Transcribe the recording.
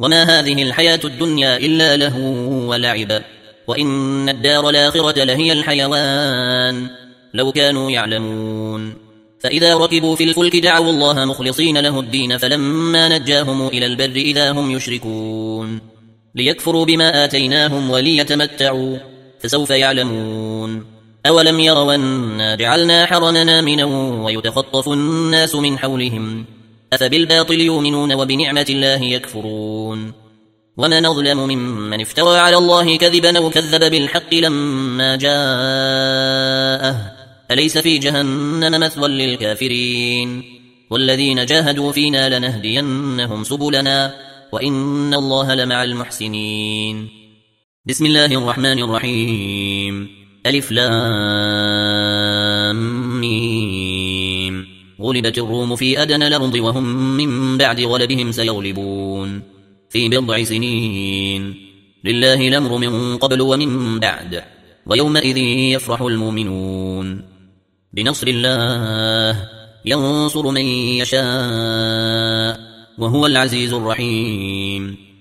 وما هذه الحياة الدنيا إلا لهو ولعب وإن الدار الآخرة لهي الحيوان لو كانوا يعلمون فإذا ركبوا في الفلك دعوا الله مخلصين له الدين فلما نجاهم إلى البر إذا هم يشركون ليكفروا بما آتيناهم وليتمتعوا فسوف يعلمون أولم يروا أنا جعلنا حرمنا آمنا ويتخطف الناس من حولهم أفبالباطل يؤمنون وبنعمة الله يكفرون ومن أظلم ممن افترى على الله كذبا أو كذب بالحق لما جاءه أليس في جهنم مثوى للكافرين والذين جاهدوا فينا لنهدينهم سبلنا وإن الله لمع المحسنين بسم الله الرحمن الرحيم ألف لام ميم غلبت الروم في أدنى الأرض وهم من بعد غلبهم سيغلبون في بضع سنين لله الأمر من قبل ومن بعد ويومئذ يفرح المؤمنون بنصر الله ينصر من يشاء وهو العزيز الرحيم